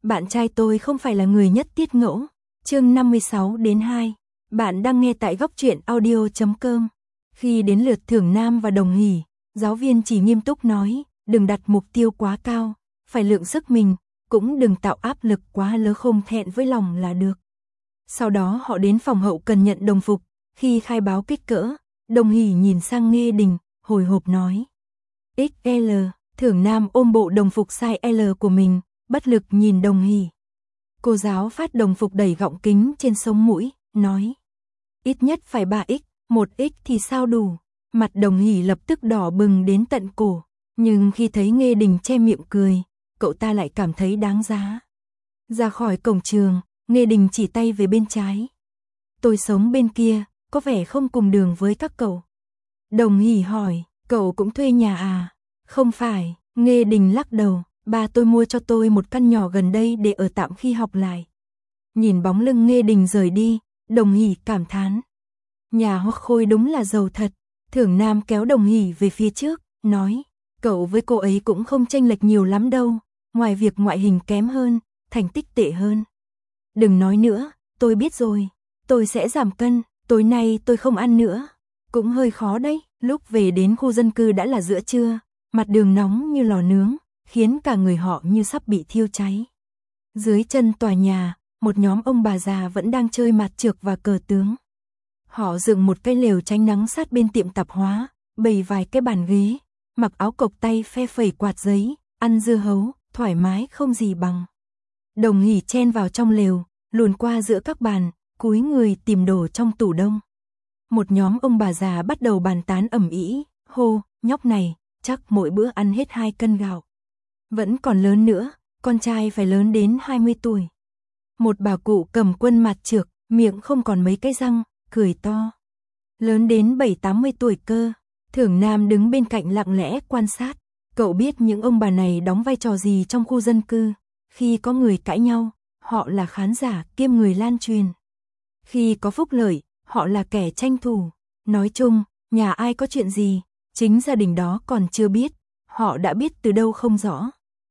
Bạn trai tôi không phải là người nhất tiết ngẫu. Chương 56-2. Bạn đang nghe tại góc truyện audio.com. Khi đến lượt Thưởng Nam và Đồng Hỷ, giáo viên chỉ nghiêm túc nói, đừng đặt mục tiêu quá cao, phải lượng sức mình, cũng đừng tạo áp lực quá lớn, không thẹn với lòng là được. Sau đó họ đến phòng hậu cần nhận đồng phục, khi khai báo kích cỡ, Đồng Hỷ nhìn sang Nghê Đình, hồi hộp nói. XL, Thưởng Nam ôm bộ đồng phục size L của mình, bất lực nhìn Đồng Hỷ. Cô giáo phát đồng phục đẩy gọng kính trên sống mũi, nói. Ít nhất phải 3X, 1X thì sao đủ. Mặt Đồng Hỷ lập tức đỏ bừng đến tận cổ, nhưng khi thấy Nghê Đình che miệng cười, cậu ta lại cảm thấy đáng giá. Ra khỏi cổng trường, Nghê Đình chỉ tay về bên trái. Tôi sống bên kia, có vẻ không cùng đường với các cậu. Đồng Hỷ hỏi, cậu cũng thuê nhà à? Không phải, Nghê Đình lắc đầu, ba tôi mua cho tôi một căn nhỏ gần đây để ở tạm khi học lại. Nhìn bóng lưng Nghê Đình rời đi, Đồng Hỷ cảm thán. Nhà Hoắc Khôi đúng là giàu thật. Thưởng Nam kéo Đồng Hỷ về phía trước, nói, cậu với cô ấy cũng không chênh lệch nhiều lắm đâu, ngoài việc ngoại hình kém hơn, thành tích tệ hơn. Đừng nói nữa, tôi biết rồi, tôi sẽ giảm cân, tối nay tôi không ăn nữa. Cũng hơi khó đấy, lúc về đến khu dân cư đã là giữa trưa, mặt đường nóng như lò nướng, khiến cả người họ như sắp bị thiêu cháy. Dưới chân tòa nhà, một nhóm ông bà già vẫn đang chơi mặt trược và cờ tướng. Họ dựng một cái lều tránh nắng sát bên tiệm tạp hóa, bày vài cái bàn ghế, mặc áo cộc tay phe phẩy quạt giấy, ăn dưa hấu, thoải mái không gì bằng. Đồng Hỷ chen vào trong lều, luồn qua giữa các bàn, cúi người tìm đồ trong tủ đông. Một nhóm ông bà già bắt đầu bàn tán ầm ĩ, hô, nhóc này, chắc mỗi bữa ăn hết 2 cân gạo. Vẫn còn lớn nữa, con trai phải lớn đến 20 tuổi. Một bà cụ cầm quân mặt trược, miệng không còn mấy cái răng, cười to. Lớn đến 7-80 tuổi cơ. Thưởng Nam đứng bên cạnh lặng lẽ quan sát. Cậu biết những ông bà này đóng vai trò gì trong khu dân cư. Khi có người cãi nhau, họ là khán giả kiêm người lan truyền. Khi có phúc lợi, họ là kẻ tranh thủ. Nói chung, nhà ai có chuyện gì, chính gia đình đó còn chưa biết, họ đã biết từ đâu không rõ.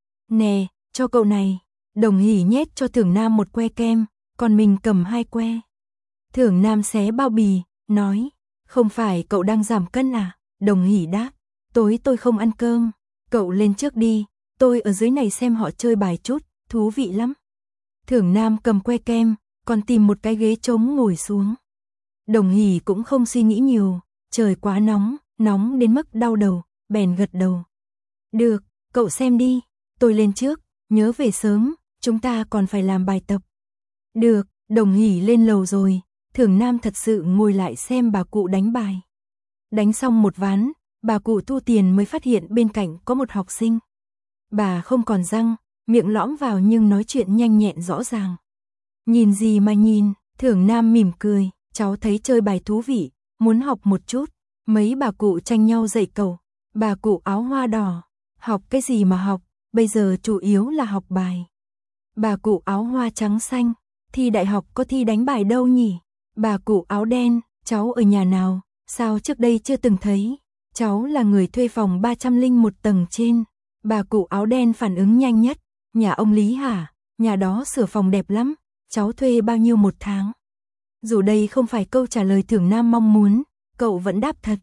Nè, cho cậu này. Đồng Hỷ nhét cho Thưởng Nam một que kem, còn mình cầm 2 que. Thưởng Nam xé bao bì, nói, không phải cậu đang giảm cân à? Đồng Hỷ đáp, tối tôi không ăn cơm, cậu lên trước đi, tôi ở dưới này xem họ chơi bài chút, thú vị lắm. Thưởng Nam cầm que kem, còn tìm một cái ghế trống ngồi xuống. Đồng Hỷ cũng không suy nghĩ nhiều, trời quá nóng, nóng đến mức đau đầu, bèn gật đầu. Được, cậu xem đi, tôi lên trước, nhớ về sớm, chúng ta còn phải làm bài tập. Được, Đồng Hỷ lên lầu rồi. Thưởng Nam thật sự ngồi lại xem bà cụ đánh bài. Đánh xong một ván, bà cụ thu tiền mới phát hiện bên cạnh có một học sinh. Bà không còn răng, miệng lõm vào nhưng nói chuyện nhanh nhẹn rõ ràng. Nhìn gì mà nhìn, Thưởng Nam mỉm cười, cháu thấy chơi bài thú vị, muốn học một chút. Mấy bà cụ tranh nhau dạy cậu. Bà cụ áo hoa đỏ, học cái gì mà học, bây giờ chủ yếu là học bài. Bà cụ áo hoa trắng xanh, thi đại học có thi đánh bài đâu nhỉ? Bà cụ áo đen, cháu ở nhà nào, sao trước đây chưa từng thấy? Cháu là người thuê phòng 301 tầng trên. Bà cụ áo đen phản ứng nhanh nhất, nhà ông Lý hả? Nhà đó sửa phòng đẹp lắm, cháu thuê bao nhiêu một tháng? Dù đây không phải câu trả lời Thưởng Nam mong muốn, cậu vẫn đáp thật.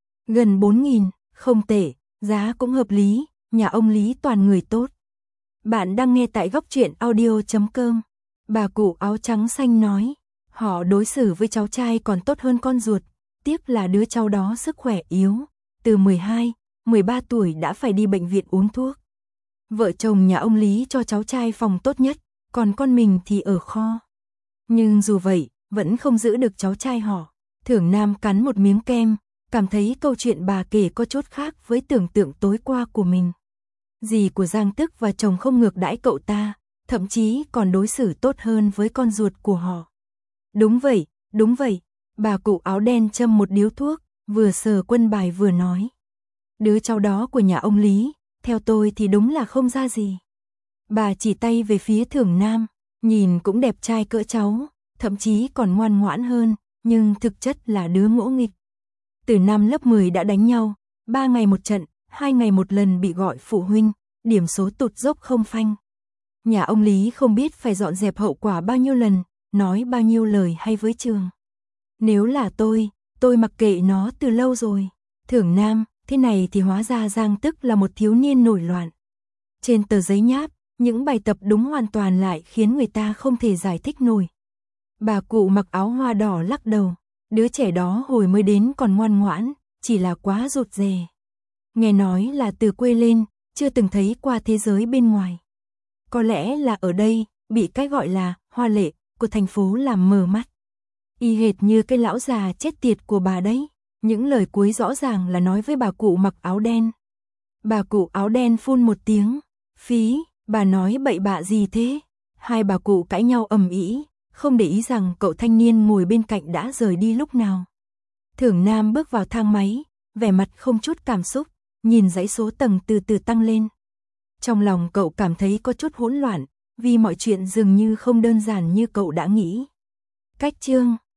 Gần 4.000, không tệ, giá cũng hợp lý, nhà ông Lý toàn người tốt. Bạn đang nghe tại góc truyện audio.com. Bà cụ áo trắng xanh nói. Họ đối xử với cháu trai còn tốt hơn con ruột, tiếc là đứa cháu đó sức khỏe yếu, từ 12, 13 tuổi đã phải đi bệnh viện uống thuốc. Vợ chồng nhà ông Lý cho cháu trai phòng tốt nhất, còn con mình thì ở kho. Nhưng dù vậy, vẫn không giữ được cháu trai họ. Thưởng Nam cắn một miếng kem, cảm thấy câu chuyện bà kể có chút khác với tưởng tượng tối qua của mình. Dì của Giang Tức và chồng không ngược đãi cậu ta, thậm chí còn đối xử tốt hơn với con ruột của họ. Đúng vậy, bà cụ áo đen châm một điếu thuốc, vừa sờ quân bài vừa nói. Đứa cháu đó của nhà ông Lý, theo tôi thì đúng là không ra gì. Bà chỉ tay về phía Thưởng Nam, nhìn cũng đẹp trai cỡ cháu, thậm chí còn ngoan ngoãn hơn, nhưng thực chất là đứa ngỗ nghịch. Từ năm lớp 10 đã đánh nhau, 3 ngày một trận, 2 ngày một lần bị gọi phụ huynh, điểm số tụt dốc không phanh. Nhà ông Lý không biết phải dọn dẹp hậu quả bao nhiêu lần, nói bao nhiêu lời hay với Trường. Nếu là tôi mặc kệ nó từ lâu rồi. Thưởng Nam, thế này thì hóa ra Giang Tức là một thiếu niên nổi loạn. Trên tờ giấy nháp, những bài tập đúng hoàn toàn lại khiến người ta không thể giải thích nổi. Bà cụ mặc áo hoa đỏ lắc đầu, đứa trẻ đó hồi mới đến còn ngoan ngoãn, chỉ là quá rụt rè. Nghe nói là từ quê lên, chưa từng thấy qua thế giới bên ngoài. Có lẽ là ở đây, bị cái gọi là hoa lệ của thành phố làm mờ mắt. Y hệt như cái lão già chết tiệt của bà đấy. Những lời cuối rõ ràng là nói với bà cụ mặc áo đen. Bà cụ áo đen phun một tiếng, phí, bà nói bậy bạ gì thế? Hai bà cụ cãi nhau ầm ĩ, không để ý rằng cậu thanh niên ngồi bên cạnh đã rời đi lúc nào. Thưởng Nam bước vào thang máy, vẻ mặt không chút cảm xúc, nhìn dãy số tầng từ từ tăng lên. Trong lòng cậu cảm thấy có chút hỗn loạn, vì mọi chuyện dường như không đơn giản như cậu đã nghĩ. Cách chương